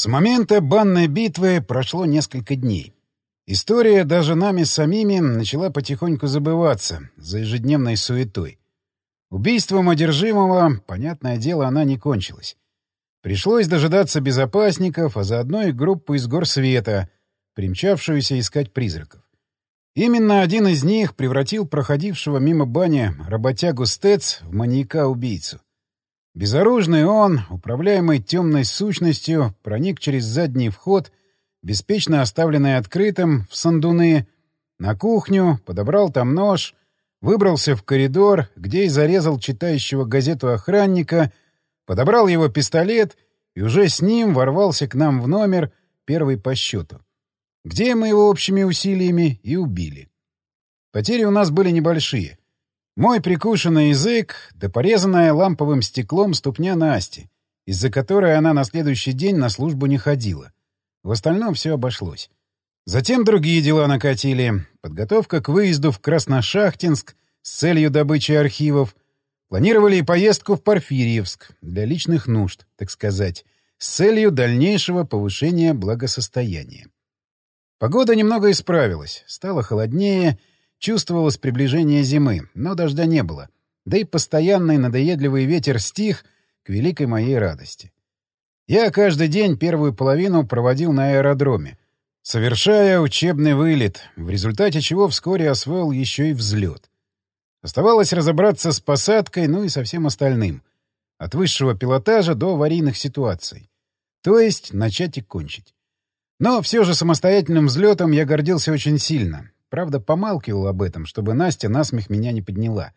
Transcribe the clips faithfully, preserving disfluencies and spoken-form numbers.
С момента банной битвы прошло несколько дней. История даже нами самими начала потихоньку забываться за ежедневной суетой. Убийством одержимого, понятное дело, она не кончилась. Пришлось дожидаться безопасников, а заодно и группу из горсвета, примчавшуюся искать призраков. Именно один из них превратил проходившего мимо бани работягу Стэц в маньяка-убийцу. Безоружный он, управляемый темной сущностью, проник через задний вход, беспечно оставленный открытым, в сандуны, на кухню, подобрал там нож, выбрался в коридор, где и зарезал читающего газету охранника, подобрал его пистолет и уже с ним ворвался к нам в номер, первый по счету, где мы его общими усилиями и убили. Потери у нас были небольшие. Мой прикушенный язык, да порезанная ламповым стеклом ступня Насти, из-за которой она на следующий день на службу не ходила. В остальном все обошлось. Затем другие дела накатили. Подготовка к выезду в Красношахтинск с целью добычи архивов. Планировали и поездку в Порфирьевск для личных нужд, так сказать, с целью дальнейшего повышения благосостояния. Погода немного исправилась, стало холоднее. Чувствовалось приближение зимы, но дождя не было. Да и постоянный надоедливый ветер стих к великой моей радости. Я каждый день первую половину проводил на аэродроме, совершая учебный вылет, в результате чего вскоре освоил еще и взлет. Оставалось разобраться с посадкой, ну и со всем остальным. От высшего пилотажа до аварийных ситуаций. То есть начать и кончить. Но все же самостоятельным взлетом я гордился очень сильно. Правда, помалкивал об этом, чтобы Настя насмех меня не подняла.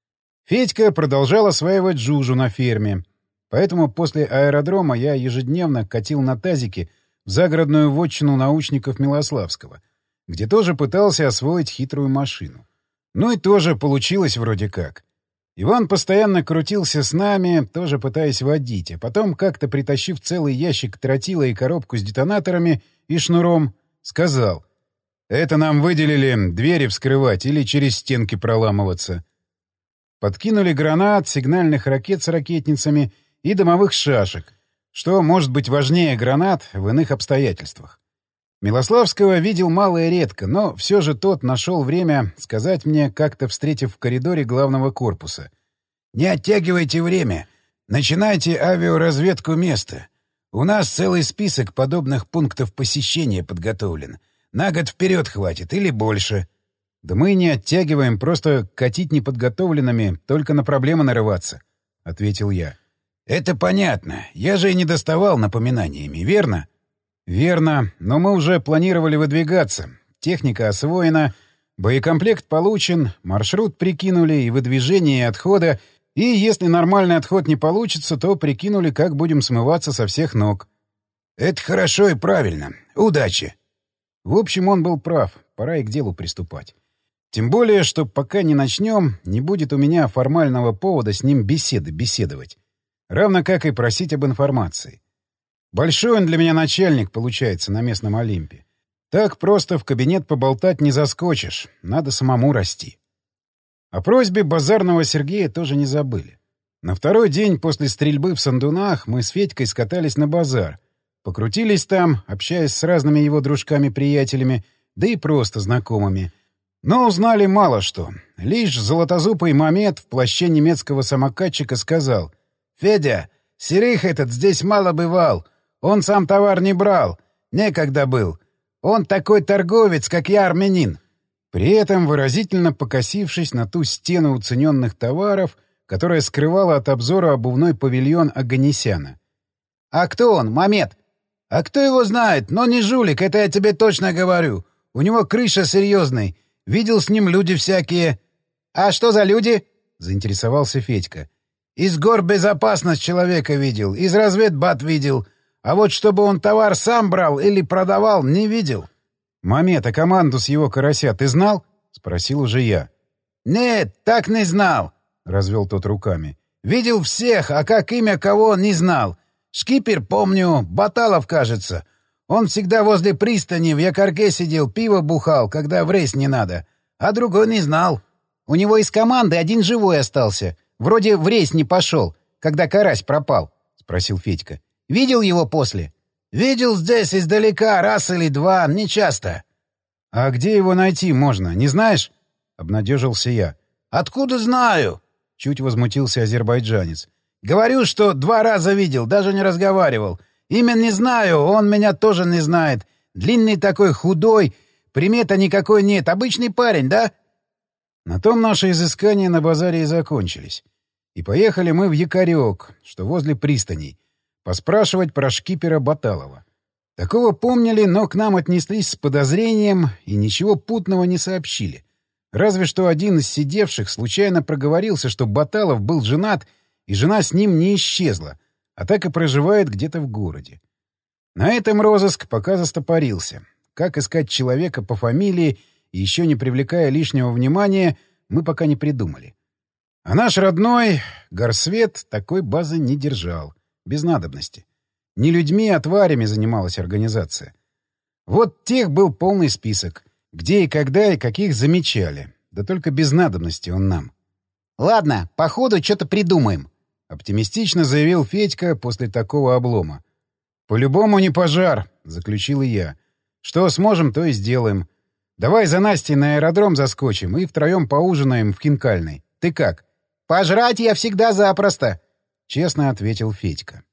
Федька продолжал осваивать Жужу на ферме, поэтому после аэродрома я ежедневно катил на тазике в загородную вотчину научников Милославского, где тоже пытался освоить хитрую машину. Ну и тоже получилось вроде как. Иван постоянно крутился с нами, тоже пытаясь водить, а потом, как-то притащив целый ящик тротила и коробку с детонаторами и шнуром, сказал: «Это нам выделили двери вскрывать или через стенки проламываться». Подкинули гранат, сигнальных ракет с ракетницами и дымовых шашек, что может быть важнее гранат в иных обстоятельствах. Милославского видел мало и редко, но все же тот нашел время сказать мне, как-то встретив в коридоре главного корпуса: «Не оттягивайте время. Начинайте авиаразведку места. У нас целый список подобных пунктов посещения подготовлен. На год вперед хватит или больше». «Да мы не оттягиваем, просто катить неподготовленными, только на проблемы нарываться», — ответил я. «Это понятно. Я же и не доставал напоминаниями, верно?» «Верно, но мы уже планировали выдвигаться. Техника освоена, боекомплект получен, маршрут прикинули и выдвижение, и отхода, и если нормальный отход не получится, то прикинули, как будем смываться со всех ног». «Это хорошо и правильно. Удачи!» В общем, он был прав. Пора и к делу приступать. Тем более, что пока не начнем, не будет у меня формального повода с ним беседы беседовать. Равно как и просить об информации. Большой он для меня начальник, получается, на местном Олимпе. Так просто в кабинет поболтать не заскочишь. Надо самому расти. О просьбе базарного Сергея тоже не забыли. На второй день после стрельбы в Сандунах мы с Федькой скатались на базар. Покрутились там, общаясь с разными его дружками-приятелями, да и просто знакомыми. Но узнали мало что. Лишь золотозубый Мамед в плаще немецкого самокатчика сказал: «Федя, Серых этот здесь мало бывал. Он сам товар не брал. Некогда был. Он такой торговец, как я, армянин». При этом выразительно покосившись на ту стену уцененных товаров, которая скрывала от обзора обувной павильон Оганесяна. «А кто он, Мамед?» «А кто его знает? Но не жулик, это я тебе точно говорю. У него крыша серьезный. Видел с ним люди всякие». «А что за люди?» — заинтересовался Федька. «Из гор безопасность человека видел, из разведбат видел. А вот чтобы он товар сам брал или продавал, не видел». «Мамед, а команду с его карася ты знал?» — спросил уже я. «Нет, так не знал», — развел тот руками. «Видел всех, а как имя кого — не знал. Шкипер, помню, Баталов, кажется. Он всегда возле пристани в якорке сидел, пиво бухал, когда в рейс не надо. А другой не знал». «У него из команды один живой остался. Вроде в рейс не пошел, когда карась пропал», — спросил Федька. «Видел его после?» Видел здесь издалека раз или два, нечасто. — А где его найти можно, не знаешь? — обнадежился я. — Откуда знаю? — чуть возмутился азербайджанец. — Говорю, что два раза видел, даже не разговаривал. Имен не знаю, он меня тоже не знает. Длинный такой, худой, примета никакой нет. Обычный парень, да? На том наши изыскания на базаре и закончились. И поехали мы в Якорек, что возле пристаней, поспрашивать про шкипера Баталова. Такого помнили, но к нам отнеслись с подозрением и ничего путного не сообщили. Разве что один из сидевших случайно проговорился, что Баталов был женат, и жена с ним не исчезла, а так и проживает где-то в городе. На этом розыск пока застопорился. Как искать человека по фамилии и еще не привлекая лишнего внимания, мы пока не придумали. А наш родной горсвет такой базы не держал. Без надобности. Не людьми, а тварями занималась организация. Вот тех был полный список. Где и когда и каких замечали. Да только без надобности он нам. — Ладно, походу что-то придумаем, — оптимистично заявил Федька после такого облома. — По-любому не пожар, — заключил и я. Что сможем, то и сделаем. Давай за Настей на аэродром заскочим и втроем поужинаем в Хинкальной. Ты как? — Пожрать я всегда запросто, — честно ответил Федька.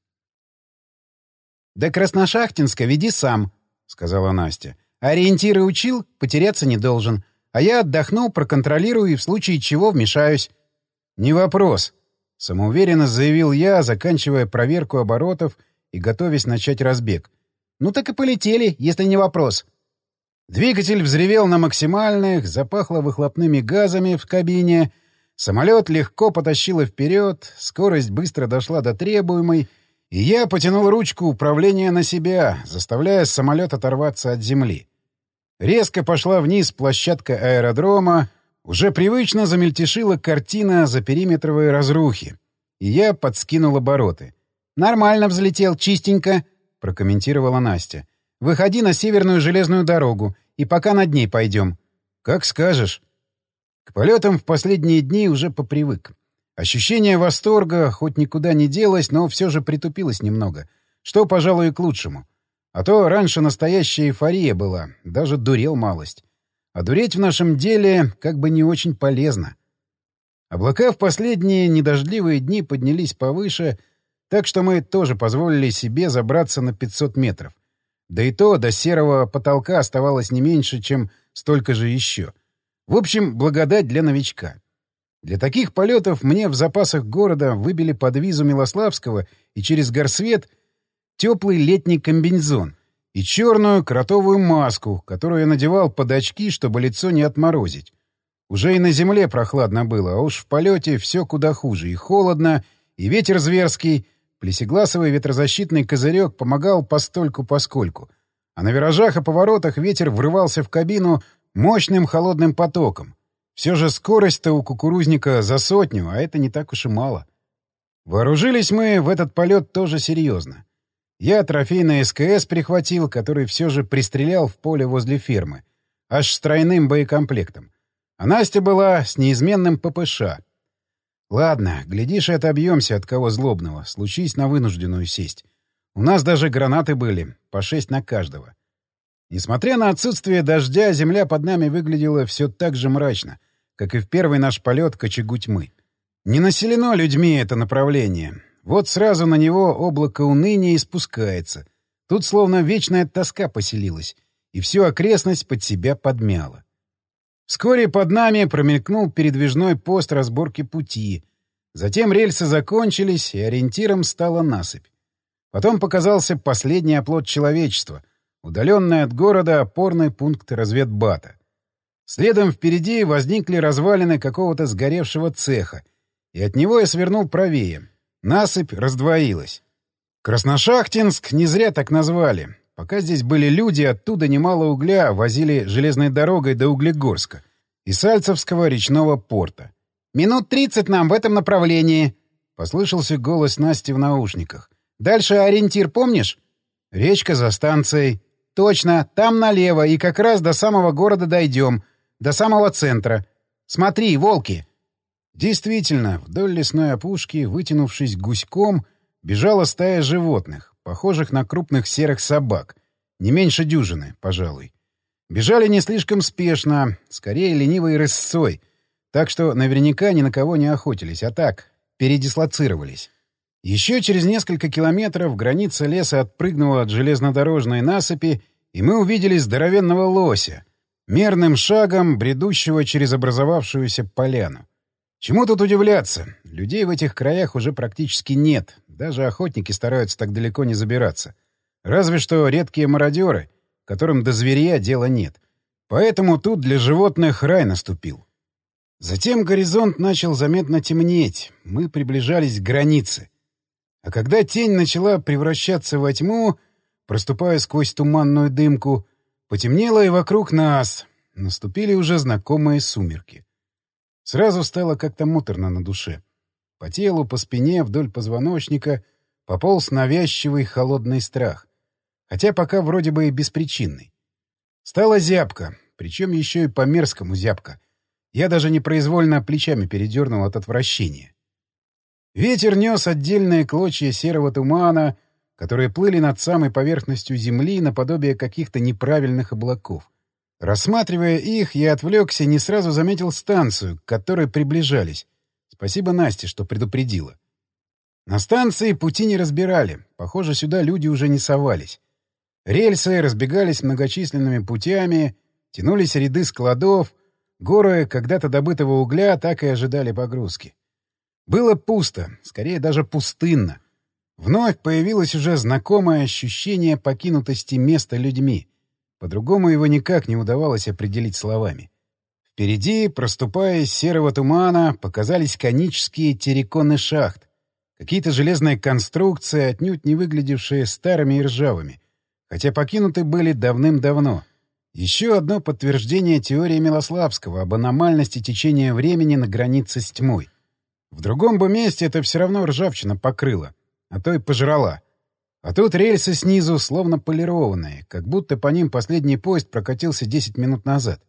— До Красношахтинска веди сам, — сказала Настя. — Ориентиры учил, потеряться не должен. А я отдохну, проконтролирую и в случае чего вмешаюсь. — Не вопрос, — самоуверенно заявил я, заканчивая проверку оборотов и готовясь начать разбег. — Ну так и полетели, если не вопрос. Двигатель взревел на максимальных, запахло выхлопными газами в кабине. Самолет легко потащило вперед, скорость быстро дошла до требуемой, и я потянул ручку управления на себя, заставляя самолет оторваться от земли. Резко пошла вниз площадка аэродрома, уже привычно замельтешила картина за периметровой разрухи, и я подскинул обороты. «Нормально взлетел, чистенько», — прокомментировала Настя. «Выходи на северную железную дорогу, и пока над ней пойдем». «Как скажешь». К полетам в последние дни уже попривык. Ощущение восторга хоть никуда не делось, но все же притупилось немного, что, пожалуй, и к лучшему. А то раньше настоящая эйфория была, даже дурел малость. А дуреть в нашем деле как бы не очень полезно. Облака в последние недождливые дни поднялись повыше, так что мы тоже позволили себе забраться на пятьсот метров. Да и то до серого потолка оставалось не меньше, чем столько же еще. В общем, благодать для новичка. Для таких полетов мне в запасах города выбили под визу Милославского и через горсвет теплый летний комбинезон и черную кротовую маску, которую я надевал под очки, чтобы лицо не отморозить. Уже и на земле прохладно было, а уж в полете все куда хуже. И холодно, и ветер зверский. Плесегласовый ветрозащитный козырек помогал постольку-поскольку. А на виражах и поворотах ветер врывался в кабину мощным холодным потоком. Все же скорость-то у кукурузника за сотню, а это не так уж и мало. Вооружились мы в этот полет тоже серьезно. Я трофейный СКС прихватил, который все же пристрелял в поле возле фермы. Аж с тройным боекомплектом. А Настя была с неизменным ППШ. Ладно, глядишь, и отобьемся от кого злобного. Случись на вынужденную сесть. У нас даже гранаты были, по шесть на каждого. Несмотря на отсутствие дождя, земля под нами выглядела все так же мрачно, как и в первый наш полет к очагу тьмы. Не населено людьми это направление. Вот сразу на него облако уныния и спускается. Тут словно вечная тоска поселилась, и всю окрестность под себя подмяла. Вскоре под нами промелькнул передвижной пост разборки пути. Затем рельсы закончились, и ориентиром стала насыпь. Потом показался последний оплот человечества — удаленный от города опорный пункт разведбата. Следом впереди возникли развалины какого-то сгоревшего цеха, и от него я свернул правее. Насыпь раздвоилась. Красношахтинск не зря так назвали. Пока здесь были люди, оттуда немало угля возили железной дорогой до Углегорска и Сальцевского речного порта. «Минут тридцать нам в этом направлении», — послышался голос Насти в наушниках. «Дальше ориентир помнишь?» «Речка за станцией». «Точно, там налево, и как раз до самого города дойдем, до самого центра. Смотри, волки!» Действительно, вдоль лесной опушки, вытянувшись гуськом, бежала стая животных, похожих на крупных серых собак, не меньше дюжины, пожалуй. Бежали не слишком спешно, скорее ленивой рысцой, так что наверняка ни на кого не охотились, а так, передислоцировались. Еще через несколько километров граница леса отпрыгнула от железнодорожной насыпи, и мы увидели здоровенного лося, мерным шагом бредущего через образовавшуюся поляну. Чему тут удивляться? Людей в этих краях уже практически нет, даже охотники стараются так далеко не забираться. Разве что редкие мародеры, которым до зверья дела нет. Поэтому тут для животных рай наступил. Затем горизонт начал заметно темнеть, мы приближались к границе. А когда тень начала превращаться во тьму, проступая сквозь туманную дымку, потемнело и вокруг нас. Наступили уже знакомые сумерки. Сразу стало как-то муторно на душе. По телу, по спине, вдоль позвоночника пополз навязчивый холодный страх. Хотя пока вроде бы и беспричинный. Стала зябко, причем еще и по-мерзкому зябко. Я даже непроизвольно плечами передернул от отвращения. Ветер нес отдельные клочья серого тумана, которые плыли над самой поверхностью земли наподобие каких-то неправильных облаков. Рассматривая их, я отвлекся и не сразу заметил станцию, к которой приближались. Спасибо Насте, что предупредила. На станции пути не разбирали. Похоже, сюда люди уже не совались. Рельсы разбегались многочисленными путями, тянулись ряды складов, горы когда-то добытого угля так и ожидали погрузки. Было пусто, скорее даже пустынно. Вновь появилось уже знакомое ощущение покинутости места людьми. По-другому его никак не удавалось определить словами. Впереди, проступая из серого тумана, показались конические терриконы шахт. Какие-то железные конструкции, отнюдь не выглядевшие старыми и ржавыми, хотя покинуты были давным-давно. Еще одно подтверждение теории Милославского об аномальности течения времени на границе с тьмой. В другом бы месте это все равно ржавчина покрыла, а то и пожрала. А тут рельсы снизу словно полированные, как будто по ним последний поезд прокатился десять минут назад.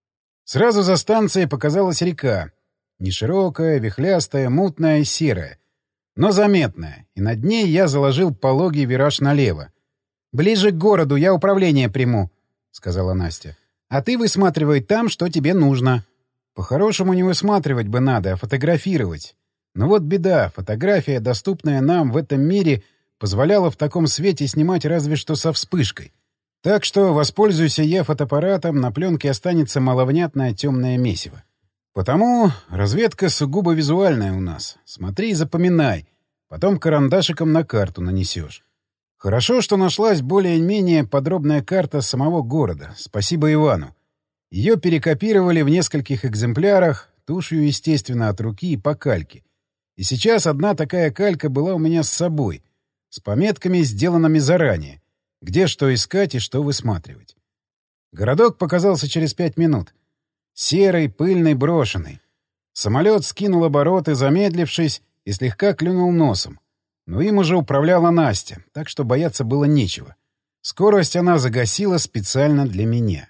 Сразу за станцией показалась река. Неширокая, вихлястая, мутная и серая. Но заметная, и над ней я заложил пологий вираж налево. «Ближе к городу я управление приму», — сказала Настя. «А ты высматривай там, что тебе нужно». По-хорошему не высматривать бы надо, а фотографировать. Но вот беда, фотография, доступная нам в этом мире, позволяла в таком свете снимать разве что со вспышкой. Так что, воспользуйся я фотоаппаратом, на пленке останется маловнятное темное месиво. Потому разведка сугубо визуальная у нас. Смотри и запоминай, потом карандашиком на карту нанесешь. Хорошо, что нашлась более-менее подробная карта самого города. Спасибо Ивану. Ее перекопировали в нескольких экземплярах, тушью, естественно, от руки и по кальке. И сейчас одна такая калька была у меня с собой, с пометками, сделанными заранее, где что искать и что высматривать. Городок показался через пять минут. Серый, пыльный, брошенный. Самолет скинул обороты, замедлившись, и слегка клюнул носом. Но им уже управляла Настя, так что бояться было нечего. Скорость она загасила специально для меня.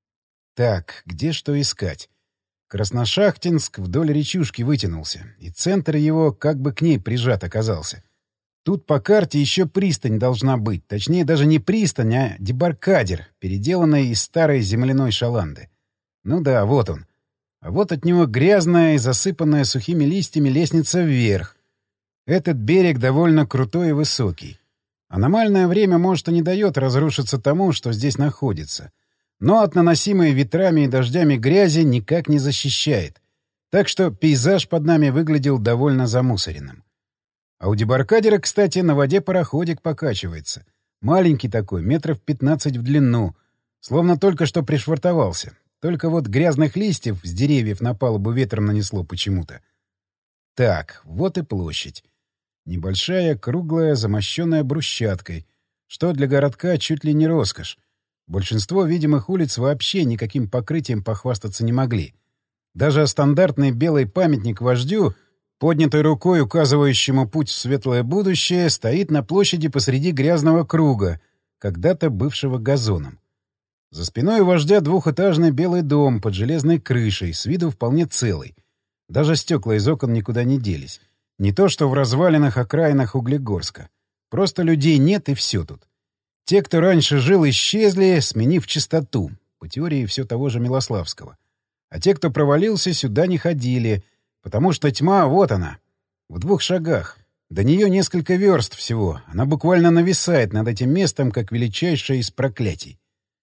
Так, где что искать? Красношахтинск вдоль речушки вытянулся, и центр его как бы к ней прижат оказался. Тут по карте еще пристань должна быть, точнее даже не пристань, а дебаркадер, переделанный из старой земляной шаланды. Ну да, вот он. А вот от него грязная и засыпанная сухими листьями лестница вверх. Этот берег довольно крутой и высокий. Аномальное время, может, и не дает разрушиться тому, что здесь находится. Но от наносимой ветрами и дождями грязи никак не защищает. Так что пейзаж под нами выглядел довольно замусоренным. А у дебаркадера, кстати, на воде пароходик покачивается. Маленький такой, метров пятнадцать в длину. Словно только что пришвартовался. Только вот грязных листьев с деревьев на палубу ветром нанесло почему-то. Так, вот и площадь. Небольшая, круглая, замощенная брусчаткой, что для городка чуть ли не роскошь. Большинство видимых улиц вообще никаким покрытием похвастаться не могли. Даже стандартный белый памятник вождю, поднятой рукой, указывающему путь в светлое будущее, стоит на площади посреди грязного круга, когда-то бывшего газоном. За спиной у вождя двухэтажный белый дом под железной крышей, с виду вполне целый. Даже стекла из окон никуда не делись. Не то что в развалинах окраинах Углегорска. Просто людей нет, и все тут. Те, кто раньше жил, исчезли, сменив чистоту, по теории все того же Милославского. А те, кто провалился, сюда не ходили, потому что тьма, вот она, в двух шагах. До нее несколько верст всего. Она буквально нависает над этим местом, как величайшее из проклятий.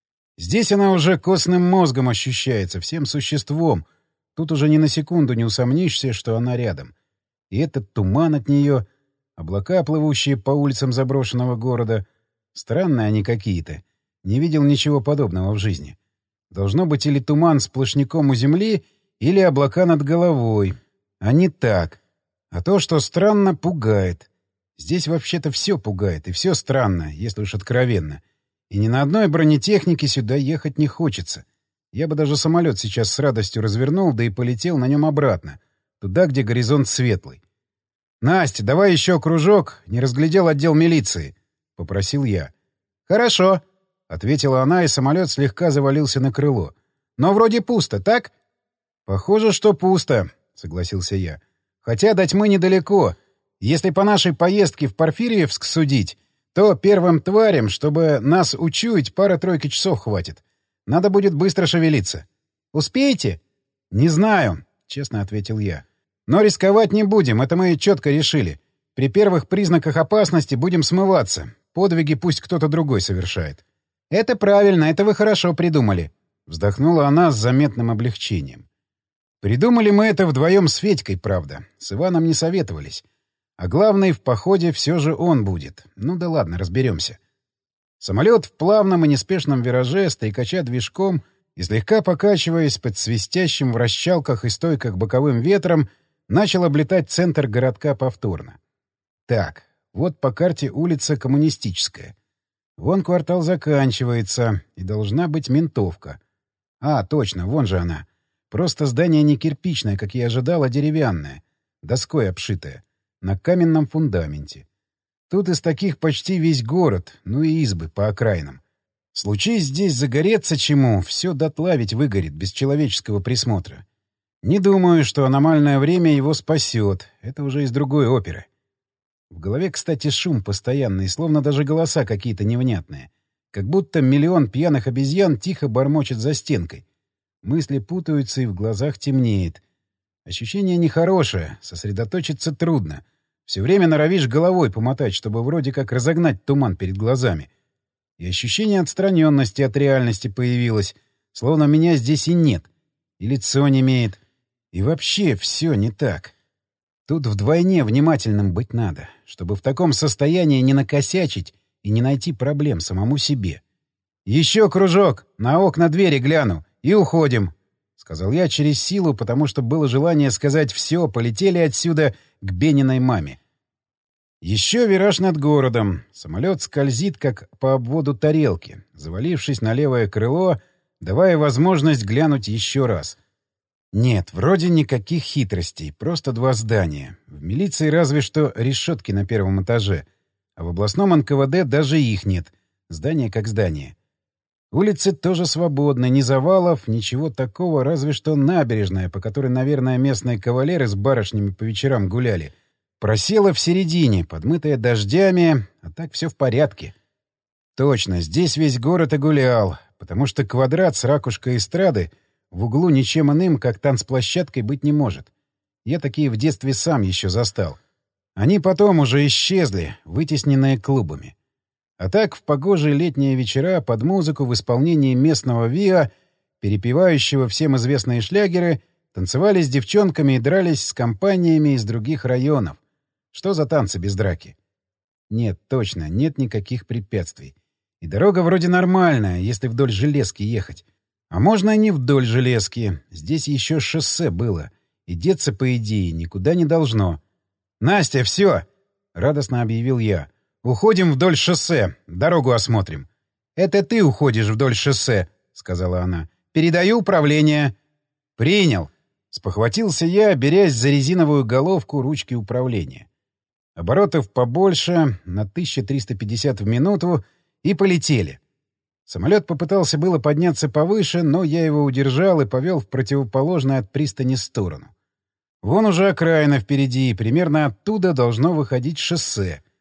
Здесь она уже костным мозгом ощущается, всем существом. Тут уже ни на секунду не усомнишься, что она рядом. И этот туман от нее, облака, плывущие по улицам заброшенного города. Странные они какие-то. Не видел ничего подобного в жизни. Должно быть или туман сплошняком у земли, или облака над головой. А не так. А то, что странно, пугает. Здесь вообще-то все пугает, и все странно, если уж откровенно. И ни на одной бронетехнике сюда ехать не хочется. Я бы даже самолет сейчас с радостью развернул, да и полетел на нем обратно, туда, где горизонт светлый. «Настя, давай еще кружок, не разглядел отдел милиции», — попросил я. «Хорошо», — ответила она, и самолет слегка завалился на крыло. «Но вроде пусто, так?» «Похоже, что пусто», — согласился я. «Хотя до тьмы недалеко. Если по нашей поездке в Порфирьевск судить, то первым тварям, чтобы нас учуять, пара-тройка часов хватит. Надо будет быстро шевелиться. Успеете?» «Не знаю», — честно ответил я. «Но рисковать не будем, это мы четко решили. При первых признаках опасности будем смываться. Подвиги пусть кто-то другой совершает». «Это правильно, это вы хорошо придумали», — вздохнула она с заметным облегчением. Придумали мы это вдвоем с Федькой, правда. С Иваном не советовались. А главный в походе все же он будет. Ну да ладно, разберемся. Самолет в плавном и неспешном вираже, стрекача движком и слегка покачиваясь под свистящим в вращалках и стойках боковым ветром, начал облетать центр городка повторно. Так, вот по карте улица Коммунистическая. Вон квартал заканчивается, и должна быть ментовка. А, точно, вон же она. Просто здание не кирпичное, как я ожидал, а деревянное, доской обшитое, на каменном фундаменте. Тут из таких почти весь город, ну и избы по окраинам. Случись здесь загореться чему, все дотла ведь выгорит, без человеческого присмотра. Не думаю, что аномальное время его спасет, это уже из другой оперы. В голове, кстати, шум постоянный, словно даже голоса какие-то невнятные. Как будто миллион пьяных обезьян тихо бормочет за стенкой. Мысли путаются, и в глазах темнеет. Ощущение нехорошее, сосредоточиться трудно. Все время норовишь головой помотать, чтобы вроде как разогнать туман перед глазами. И ощущение отстраненности от реальности появилось, словно меня здесь и нет. И лицо немеет. И вообще все не так. Тут вдвойне внимательным быть надо, чтобы в таком состоянии не накосячить и не найти проблем самому себе. «Еще кружок! На окна двери гляну! И уходим!» — сказал я через силу, потому что было желание сказать «все, полетели отсюда к Бениной маме». Еще вираж над городом. Самолет скользит, как по обводу тарелки, завалившись на левое крыло, давая возможность глянуть еще раз. Нет, вроде никаких хитростей, просто два здания. В милиции разве что решетки на первом этаже, а в областном эн ка вэ дэ даже их нет. Здание как здание. Улицы тоже свободны, ни завалов, ничего такого, разве что набережная, по которой, наверное, местные кавалеры с барышнями по вечерам гуляли. Просела в середине, подмытая дождями, а так все в порядке. Точно, здесь весь город и гулял, потому что квадрат с ракушкой эстрады в углу ничем иным, как танцплощадкой, быть не может. Я такие в детстве сам еще застал. Они потом уже исчезли, вытесненные клубами. А так, в погожие летние вечера под музыку в исполнении местного ВИА, перепевающего всем известные шлягеры, танцевали с девчонками и дрались с компаниями из других районов. Что за танцы без драки? Нет, точно, нет никаких препятствий. И дорога вроде нормальная, если вдоль железки ехать. А можно и не вдоль железки. Здесь еще шоссе было. И деться, по идее, никуда не должно. «Настя, все!» — радостно объявил я. «Уходим вдоль шоссе. Дорогу осмотрим». «Это ты уходишь вдоль шоссе», — сказала она. «Передаю управление». «Принял». Спохватился я, берясь за резиновую головку ручки управления. Оборотов побольше, на тысячу триста пятьдесят в минуту, и полетели. Самолет попытался было подняться повыше, но я его удержал и повел в противоположную от пристани сторону. Вон уже окраина впереди, и примерно оттуда должно выходить шоссе.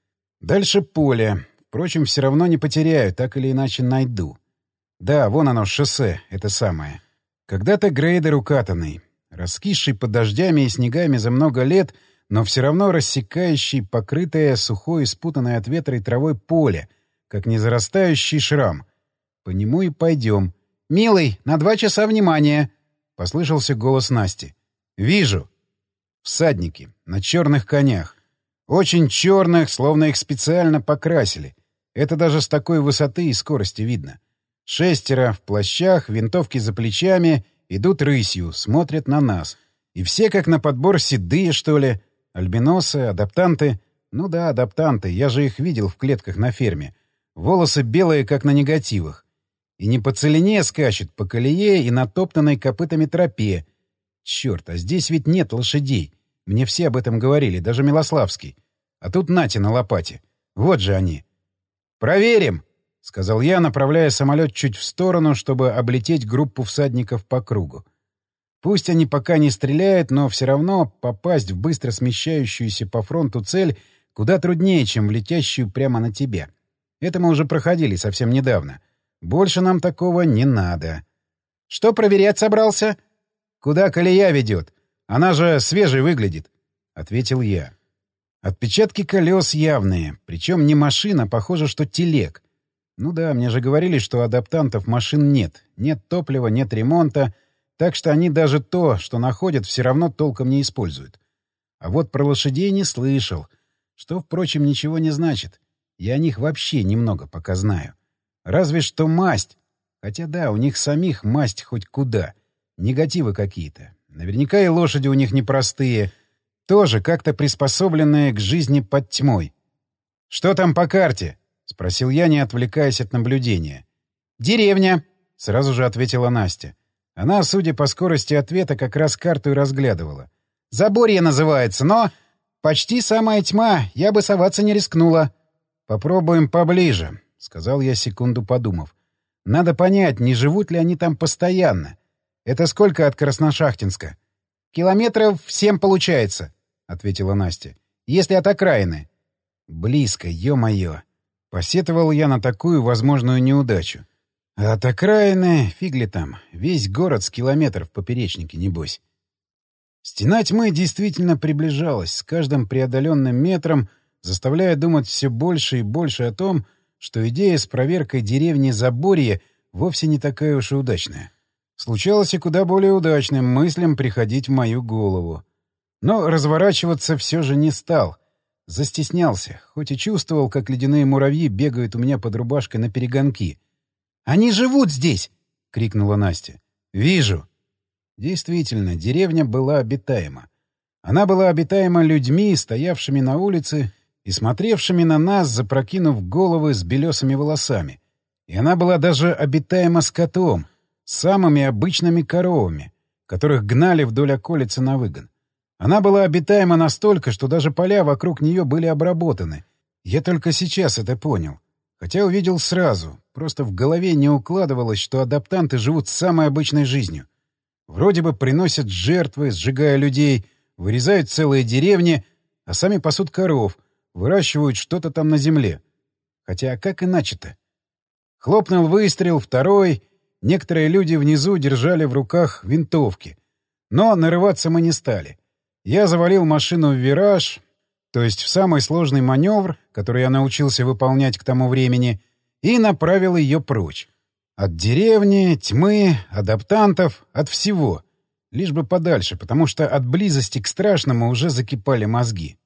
Дальше поле. Впрочем, все равно не потеряю, так или иначе найду. Да, вон оно, шоссе, это самое. Когда-то грейдер укатанный, раскисший под дождями и снегами за много лет, но все равно рассекающий покрытое сухой и спутанной от ветра и травой поле, как незарастающий шрам. По нему и пойдем. «Милый, на два часа внимания!» — послышался голос Насти. «Вижу!» Всадники на черных конях. Очень черных, словно их специально покрасили. Это даже с такой высоты и скорости видно. Шестеро в плащах, винтовки за плечами, идут рысью, смотрят на нас. И все как на подбор седые, что ли. Альбиносы, адаптанты. Ну да, адаптанты, я же их видел в клетках на ферме. Волосы белые, как на негативах. И не по целине скачут, по колее и натоптанной копытами тропе. Черт, а здесь ведь нет лошадей. Мне все об этом говорили, даже Милославский. А тут нате на лопате. Вот же они. «Проверим!» — сказал я, направляя самолет чуть в сторону, чтобы облететь группу всадников по кругу. Пусть они пока не стреляют, но все равно попасть в быстро смещающуюся по фронту цель куда труднее, чем в летящую прямо на тебя. Это мы уже проходили совсем недавно. Больше нам такого не надо. «Что проверять собрался?» «Куда колея ведет? Она же свежей выглядит», — ответил я. Отпечатки колес явные, причем не машина, похоже, что телег. Ну да, мне же говорили, что адаптантов машин нет. Нет топлива, нет ремонта, так что они даже то, что находят, все равно толком не используют. А вот про лошадей не слышал, что, впрочем, ничего не значит. Я о них вообще немного пока знаю. Разве что масть. Хотя да, у них самих масть хоть куда. Негативы какие-то. Наверняка и лошади у них непростые. Тоже как-то приспособленные к жизни под тьмой. «Что там по карте?» — спросил я, не отвлекаясь от наблюдения. «Деревня», — сразу же ответила Настя. Она, судя по скорости ответа, как раз карту и разглядывала. «Заборье называется, но почти самая тьма, я бы соваться не рискнула». «Попробуем поближе», — сказал я, секунду подумав. «Надо понять, не живут ли они там постоянно. Это сколько от Красношахтинска?» «Километров семь получается», — ответила Настя. «Если от окраины». «Близко, ё-моё». Посетовал я на такую возможную неудачу. А от окраины, фиг ли там, весь город с километров в поперечнике, небось. Стена тьмы действительно приближалась, с каждым преодоленным метром, заставляя думать все больше и больше о том, что идея с проверкой деревни Заборье вовсе не такая уж и удачная. Случалось и куда более удачным мыслям приходить в мою голову. Но разворачиваться все же не стал. Застеснялся, хоть и чувствовал, как ледяные муравьи бегают у меня под рубашкой на перегонки. «Они живут здесь!» — крикнула Настя. «Вижу!» Действительно, деревня была обитаема. Она была обитаема людьми, стоявшими на улице и смотревшими на нас, запрокинув головы с белесыми волосами. И она была даже обитаема скотом, самыми обычными коровами, которых гнали вдоль околицы на выгон. Она была обитаема настолько, что даже поля вокруг нее были обработаны. Я только сейчас это понял. Хотя увидел сразу, просто в голове не укладывалось, что адаптанты живут самой обычной жизнью. Вроде бы приносят жертвы, сжигая людей, вырезают целые деревни, а сами пасут коров, выращивают что-то там на земле. Хотя как иначе-то? Хлопнул выстрел, второй. Некоторые люди внизу держали в руках винтовки. Но нарываться мы не стали. Я завалил машину в вираж, то есть в самый сложный маневр, который я научился выполнять к тому времени, и направил ее прочь. От деревни, тьмы, адаптантов, от всего. Лишь бы подальше, потому что от близости к страшному уже закипали мозги.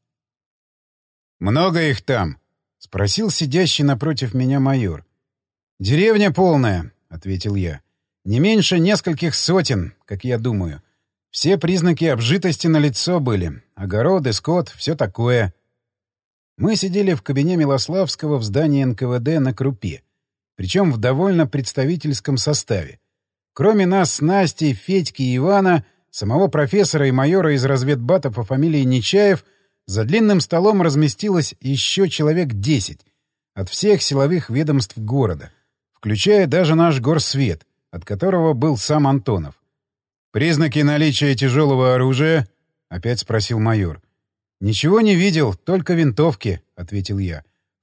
«Много их там?» — спросил сидящий напротив меня майор. «Деревня полная», — ответил я. «Не меньше нескольких сотен, как я думаю. Все признаки обжитости налицо были. Огороды, скот, все такое». Мы сидели в кабине Милославского в здании эн ка вэ дэ на Крупе. Причем в довольно представительском составе. Кроме нас с Настей, Федьки и Ивана, самого профессора и майора из разведбата по фамилии Нечаев, за длинным столом разместилось еще человек десять от всех силовых ведомств города, включая даже наш горсвет, от которого был сам Антонов. «Признаки наличия тяжелого оружия?» — опять спросил майор. «Ничего не видел, только винтовки», — ответил я.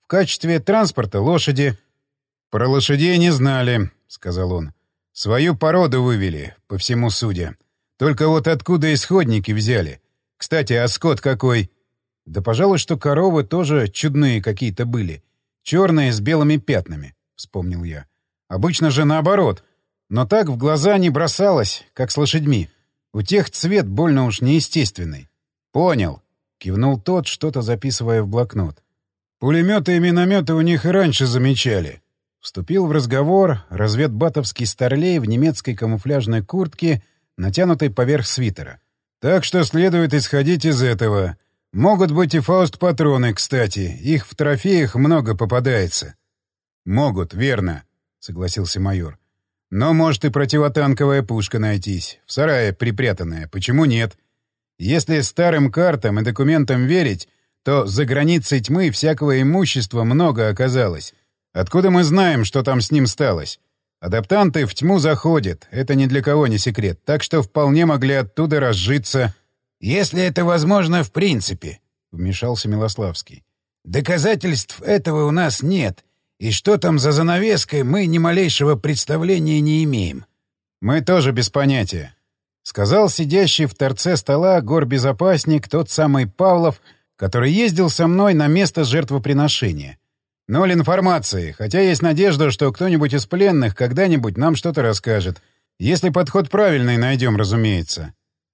В качестве транспорта — лошади. — Про лошадей не знали, — сказал он. — Свою породу вывели, по всему судя. Только вот откуда исходники взяли? Кстати, а скот какой? — Да, пожалуй, что коровы тоже чудные какие-то были. Черные с белыми пятнами, — вспомнил я. Обычно же наоборот. Но так в глаза не бросалось, как с лошадьми. У тех цвет больно уж неестественный. — Понял, — кивнул тот, что-то записывая в блокнот. — Пулеметы и минометы у них и раньше замечали. Вступил в разговор разведбатовский старлей в немецкой камуфляжной куртке, натянутой поверх свитера. Так что следует исходить из этого. Могут быть и фауст-патроны, кстати. Их в трофеях много попадается. — Могут, верно, — согласился майор. — Но может и противотанковая пушка найтись, в сарае припрятанная. Почему нет? Если старым картам и документам верить, то за границей тьмы всякого имущества много оказалось. Откуда мы знаем, что там с ним сталось? Адаптанты в тьму заходят, это ни для кого не секрет, так что вполне могли оттуда разжиться. — Если это возможно в принципе, — вмешался Милославский. — Доказательств этого у нас нет, и что там за занавеской, мы ни малейшего представления не имеем. — Мы тоже без понятия, — сказал сидящий в торце стола горбезопасник, тот самый Павлов, который ездил со мной на место жертвоприношения. Ноль информации, хотя есть надежда, что кто-нибудь из пленных когда-нибудь нам что-то расскажет. Если подход правильный найдем, разумеется.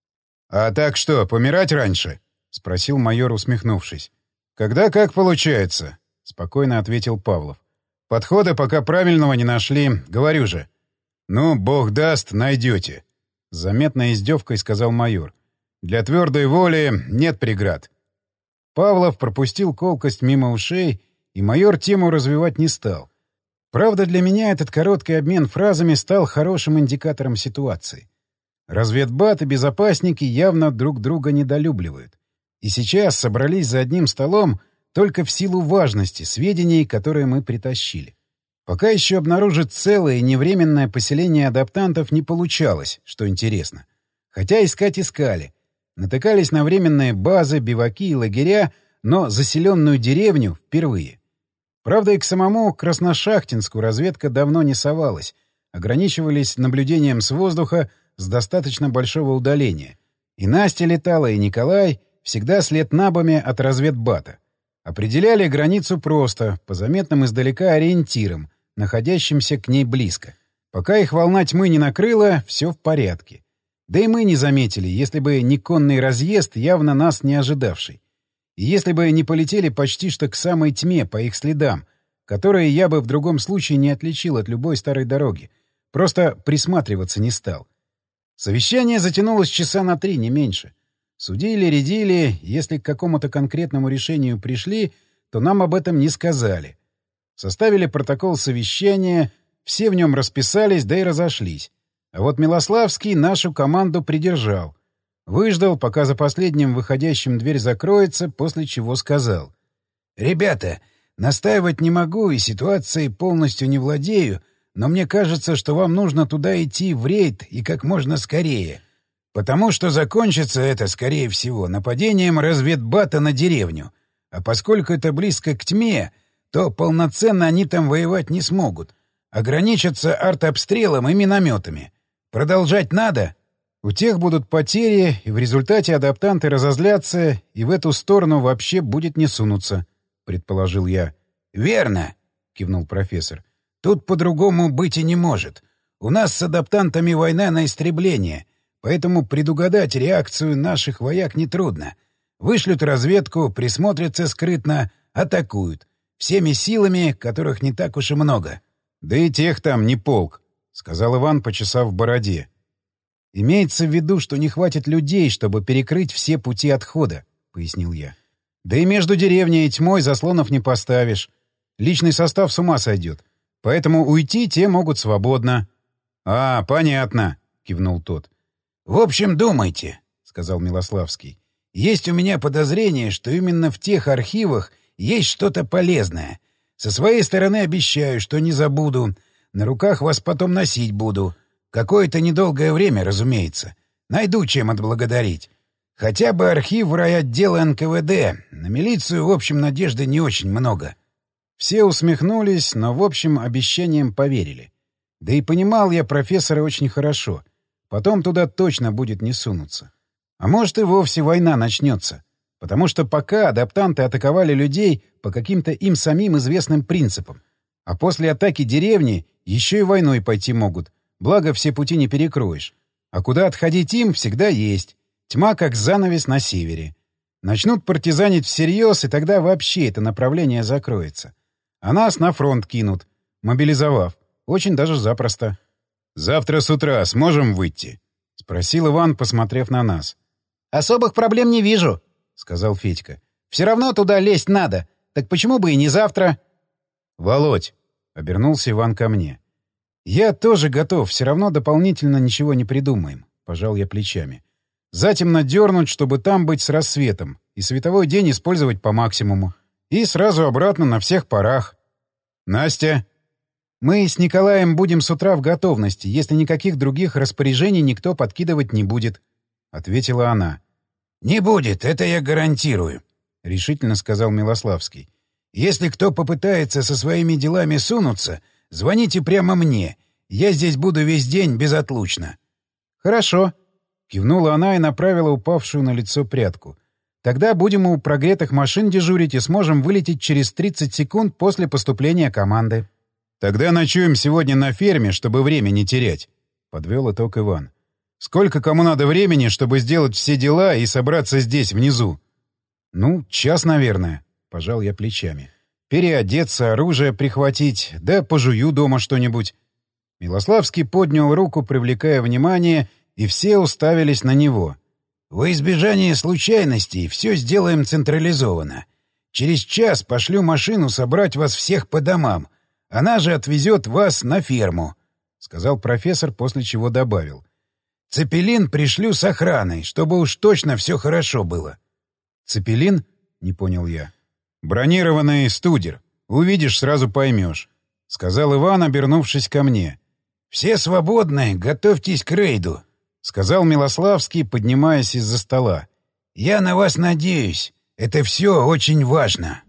— А так что, помирать раньше? — спросил майор, усмехнувшись. — Когда как получается, — спокойно ответил Павлов. — Подхода пока правильного не нашли, говорю же. — Ну, бог даст, найдете, — с заметной издевкой сказал майор. — Для твердой воли нет преград. Павлов пропустил колкость мимо ушей, и майор тему развивать не стал. Правда, для меня этот короткий обмен фразами стал хорошим индикатором ситуации. Разведбат и безопасники явно друг друга недолюбливают. И сейчас собрались за одним столом только в силу важности сведений, которые мы притащили. Пока еще обнаружить целое и невременное поселение адаптантов не получалось, что интересно. Хотя искать искали. Натыкались на временные базы, биваки и лагеря, но заселенную деревню впервые. Правда, и к самому Красношахтинску разведка давно не совалась, ограничивались наблюдением с воздуха с достаточно большого удаления. И Настя летала, и Николай, всегда след набами от разведбата. Определяли границу просто, по заметным издалека ориентирам, находящимся к ней близко. Пока их волна тьмы не накрыла, все в порядке. Да и мы не заметили, если бы не конный разъезд, явно нас не ожидавший. И если бы не полетели почти что к самой тьме по их следам, которые я бы в другом случае не отличил от любой старой дороги, просто присматриваться не стал. Совещание затянулось часа на три, не меньше. Судили, рядили, если к какому-то конкретному решению пришли, то нам об этом не сказали. Составили протокол совещания, все в нем расписались, да и разошлись. А вот Милославский нашу команду придержал. Выждал, пока за последним выходящим дверь закроется, после чего сказал. «Ребята, настаивать не могу и ситуацией полностью не владею, но мне кажется, что вам нужно туда идти в рейд и как можно скорее. Потому что закончится это, скорее всего, нападением разведбата на деревню. А поскольку это близко к тьме, то полноценно они там воевать не смогут. Ограничатся артобстрелом и минометами. Продолжать надо?» У тех будут потери, и в результате адаптанты разозлятся, и в эту сторону вообще будет не сунуться, — предположил я. — Верно, — кивнул профессор. — Тут по-другому быть и не может. У нас с адаптантами война на истребление, поэтому предугадать реакцию наших вояк нетрудно. Вышлют разведку, присмотрятся скрытно, атакуют. Всеми силами, которых не так уж и много. — Да и тех там не полк, — сказал Иван, почесав в бороде. «Имеется в виду, что не хватит людей, чтобы перекрыть все пути отхода», — пояснил я. «Да и между деревней и тьмой заслонов не поставишь. Личный состав с ума сойдет. Поэтому уйти те могут свободно». «А, понятно», — кивнул тот. «В общем, думайте», — сказал Милославский. «Есть у меня подозрение, что именно в тех архивах есть что-то полезное. Со своей стороны обещаю, что не забуду. На руках вас потом носить буду». Какое-то недолгое время, разумеется. Найду чем отблагодарить. Хотя бы архив райотдела эн ка вэ дэ. На милицию, в общем, надежды не очень много. Все усмехнулись, но, в общем, обещаниям поверили. Да и понимал я профессора очень хорошо. Потом туда точно будет не сунуться. А может, и вовсе война начнется. Потому что пока адаптанты атаковали людей по каким-то им самим известным принципам. А после атаки деревни еще и войной пойти могут. Благо, все пути не перекроешь. А куда отходить им всегда есть. Тьма как занавес на севере. Начнут партизанить всерьез, и тогда вообще это направление закроется. А нас на фронт кинут, мобилизовав. Очень даже запросто. «Завтра с утра сможем выйти?» — спросил Иван, посмотрев на нас. «Особых проблем не вижу», — сказал Федька. «Все равно туда лезть надо. Так почему бы и не завтра?» «Володь», — обернулся Иван ко мне. «Я тоже готов, все равно дополнительно ничего не придумаем», — пожал я плечами. «Затемно дернуть, чтобы там быть с рассветом, и световой день использовать по максимуму. И сразу обратно на всех парах. Настя?» «Мы с Николаем будем с утра в готовности, если никаких других распоряжений никто подкидывать не будет», — ответила она. «Не будет, это я гарантирую», — решительно сказал Милославский. «Если кто попытается со своими делами сунуться, звоните прямо мне. Я здесь буду весь день безотлучно». «Хорошо», — кивнула она и направила упавшую на лицо прядку. «Тогда будем у прогретых машин дежурить и сможем вылететь через тридцать секунд после поступления команды». «Тогда ночуем сегодня на ферме, чтобы время не терять», — подвел итог Иван. «Сколько кому надо времени, чтобы сделать все дела и собраться здесь, внизу?» «Ну, час, наверное», — пожал я плечами. «Переодеться, оружие прихватить, да пожую дома что-нибудь». Милославский поднял руку, привлекая внимание, и все уставились на него. «Во избежание случайностей все сделаем централизованно. Через час пошлю машину собрать вас всех по домам. Она же отвезет вас на ферму», — сказал профессор, после чего добавил. «Цепелин пришлю с охраной, чтобы уж точно все хорошо было». «Цепелин?» — не понял я. «Бронированный студер. Увидишь, сразу поймешь», — сказал Иван, обернувшись ко мне. «Все свободны, готовьтесь к рейду», — сказал Милославский, поднимаясь из-за стола. «Я на вас надеюсь. Это все очень важно».